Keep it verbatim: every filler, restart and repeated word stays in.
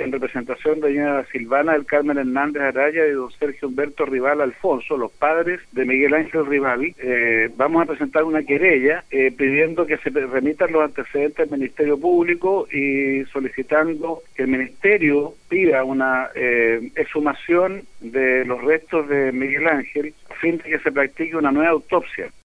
en representación de doña Silvana del Carmen Hernández Araya y don Sergio Humberto Rival Alfonso, los padres de Miguel Ángel Rival, eh, vamos a presentar una querella eh, pidiendo que se remitan los antecedentes al Ministerio Público y solicitando que el Ministerio pida una eh, exhumación de los restos de Miguel Ángel a fin de que se practique una nueva autopsia.